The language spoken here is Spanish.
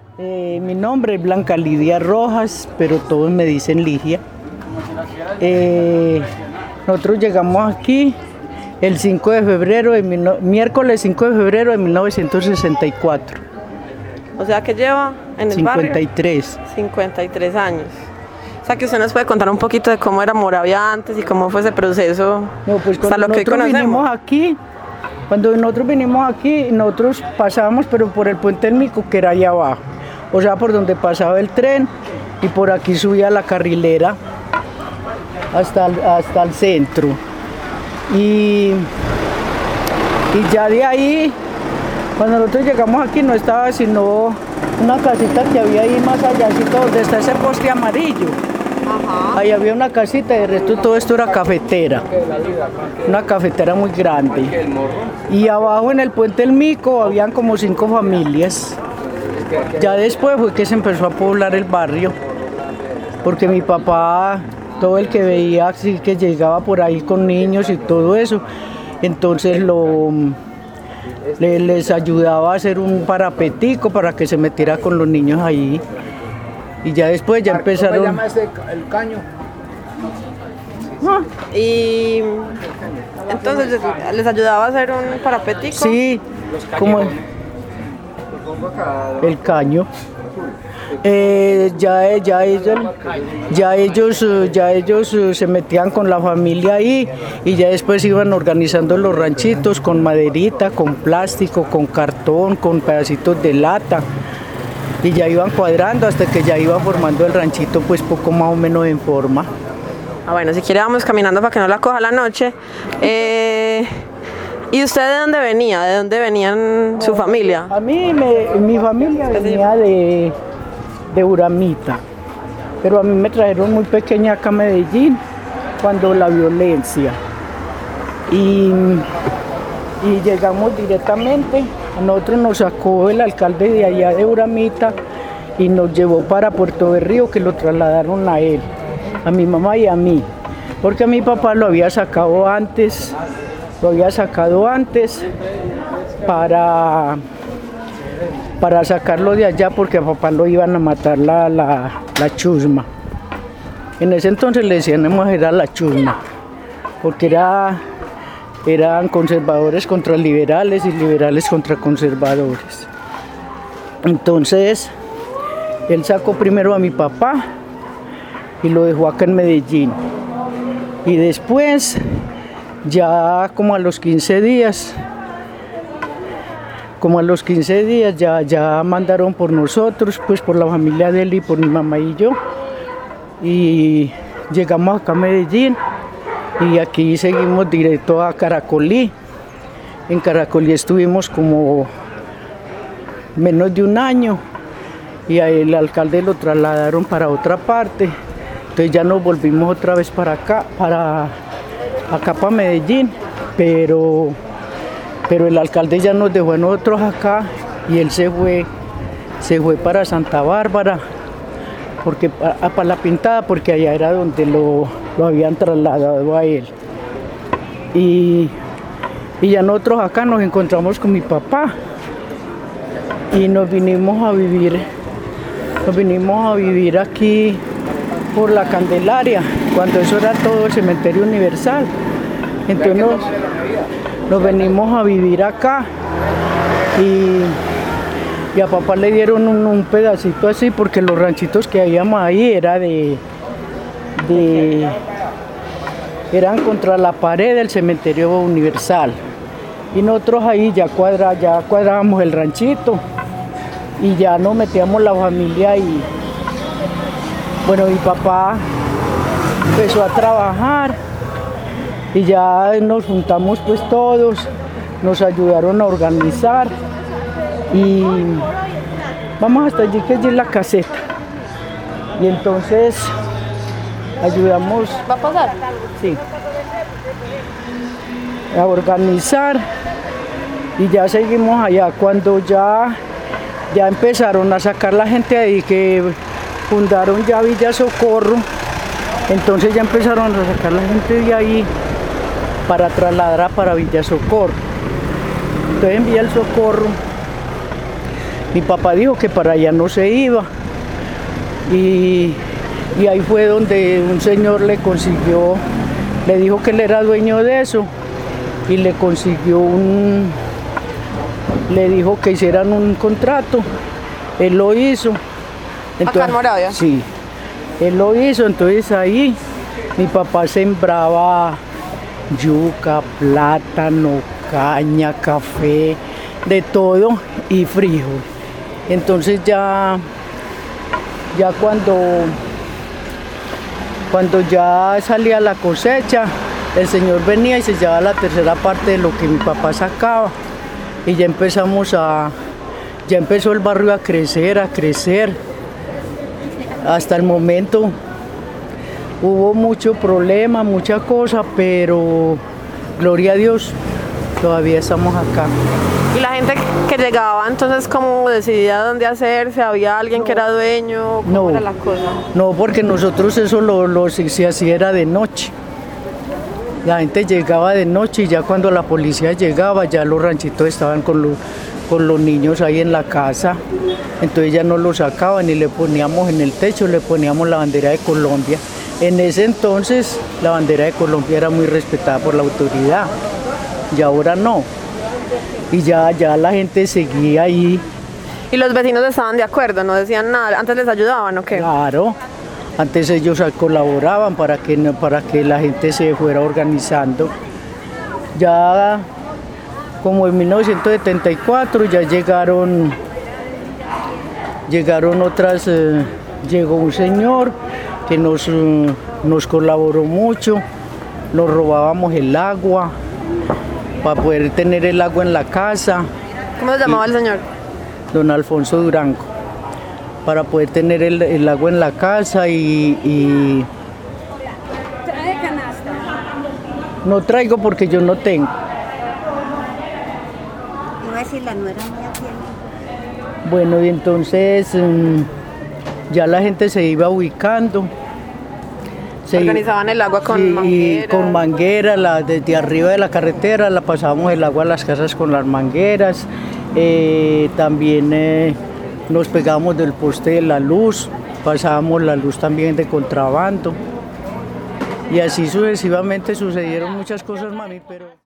Mi nombre es Blanca Lidia Rojas, pero todos me dicen Ligia. Nosotros llegamos aquí el 5 de febrero, miércoles 5 de febrero de 1964. O sea que lleva en el 53. barrio 53 años. O sea que usted nos puede contar un poquito de cómo era Moravia antes y cómo fue ese proceso. No, pues hasta lo que hoy conocemos. Cuando nosotros vinimos aquí, nosotros pasábamos pero por el puente del Mico, que era allá abajo. O sea, por donde pasaba el tren, y por aquí subía la carrilera hasta el centro. Y ya de ahí, cuando nosotros llegamos aquí, no estaba sino una casita que había ahí más allá, donde está ese poste amarillo. Ajá. Ahí había una casita y de resto todo esto era cafetera. Una cafetera muy grande. Y abajo en el puente del Mico habían como 5 familias. Ya después fue que se empezó a poblar el barrio, porque mi papá, todo el que veía así que llegaba por ahí con niños y todo eso, entonces les ayudaba a hacer un parapetico para que se metiera con los niños ahí. Y ya después ya empezaron... ¿Cómo se llama ese, el caño? Y entonces les ayudaba a hacer un parapetico. Sí, como el caño. Ya ellos se metían con la familia ahí y ya después iban organizando los ranchitos con maderita, con plástico, con cartón, con pedacitos de lata, y ya iban cuadrando hasta que ya iba formando el ranchito pues poco más o menos en forma. Bueno, si quiere vamos caminando para que no la coja la noche. ¿Y usted de dónde venía? ¿De dónde venían su familia? Mi familia venía de Uramita, pero a mí me trajeron muy pequeña acá a Medellín cuando la violencia, y llegamos directamente. A nosotros nos sacó el alcalde de allá de Uramita y nos llevó para Puerto Berrío, que lo trasladaron a él, a mi mamá y a mí, porque a mi papá lo había sacado antes para sacarlo de allá, porque a papá lo iban a matar la chusma. En ese entonces le decíamos era la chusma, porque eran conservadores contra liberales y liberales contra conservadores. Entonces él sacó primero a mi papá y lo dejó acá en Medellín, y después ya como a los 15 días ya mandaron por nosotros, pues por la familia de él y por mi mamá y yo, y llegamos acá a Medellín y aquí seguimos directo a Caracolí. En Caracolí estuvimos como menos de un año y a el alcalde lo trasladaron para otra parte, entonces ya nos volvimos otra vez para acá, para Medellín, pero el alcalde ya nos dejó a nosotros acá y él se fue para Santa Bárbara, para La Pintada, porque allá era donde lo habían trasladado a él. Y ya nosotros acá nos encontramos con mi papá y nos vinimos a vivir aquí por la Candelaria, cuando eso era todo el cementerio universal. Entonces nos venimos a vivir acá y a papá le dieron un pedacito así, porque los ranchitos que habíamos ahí eran contra la pared del cementerio universal, y nosotros ahí ya cuadrábamos el ranchito y ya nos metíamos la familia. Y bueno, mi papá empezó a trabajar y ya nos juntamos pues todos, nos ayudaron a organizar y vamos hasta allí, que allí es la caseta, y entonces ayudamos. ¿Va a pasar? Sí, a organizar, y ya seguimos allá. Cuando ya empezaron a sacar la gente ahí, que fundaron ya Villa Socorro, entonces ya empezaron a sacar la gente de ahí para trasladar para Villa Socorro. Entonces en Villa El Socorro Mi papá dijo que para allá no se iba. Y ahí fue donde un señor le consiguió, le dijo que él era dueño de eso y le consiguió le dijo que hicieran un contrato. Él lo hizo. ¿Acá en Moravia? Sí, él lo hizo, entonces ahí mi papá sembraba yuca, plátano, caña, café, de todo y frijol. Entonces ya cuando ya salía la cosecha, el señor venía y se llevaba la tercera parte de lo que mi papá sacaba. Y ya empezó el barrio a crecer. Hasta el momento hubo mucho problema, mucha cosa, pero gloria a Dios, todavía estamos acá. ¿Y la gente que llegaba entonces cómo decidía dónde hacerse? ¿Había alguien que era dueño? ¿Cómo era la cosa? No, porque nosotros eso se hacía era de noche. La gente llegaba de noche y ya cuando la policía llegaba ya los ranchitos estaban con los niños ahí en la casa. Entonces ya no los sacaban y le poníamos en el techo, le poníamos la bandera de Colombia. En ese entonces la bandera de Colombia era muy respetada por la autoridad y ahora no. Y ya la gente seguía ahí. ¿Y los vecinos estaban de acuerdo? ¿No decían nada? ¿Antes les ayudaban o qué? Claro, antes ellos colaboraban para que la gente se fuera organizando. Ya como en 1974 ya llegaron otras, llegó un señor que nos colaboró mucho, nos robábamos el agua para poder tener el agua en la casa. ¿Cómo se llamaba el señor? Don Alfonso Durango, para poder tener el agua en la casa y... ¿Trae canasta? No traigo porque yo no tengo. Iba a decir la nuera mía tiene. Bueno, y entonces ya la gente se iba ubicando. Organizaban el agua con mangueras. Con mangueras, desde arriba de la carretera la pasábamos el agua a las casas con las mangueras. También nos pegábamos del poste de la luz, pasábamos la luz también de contrabando. Y así sucesivamente sucedieron muchas cosas, mami, pero...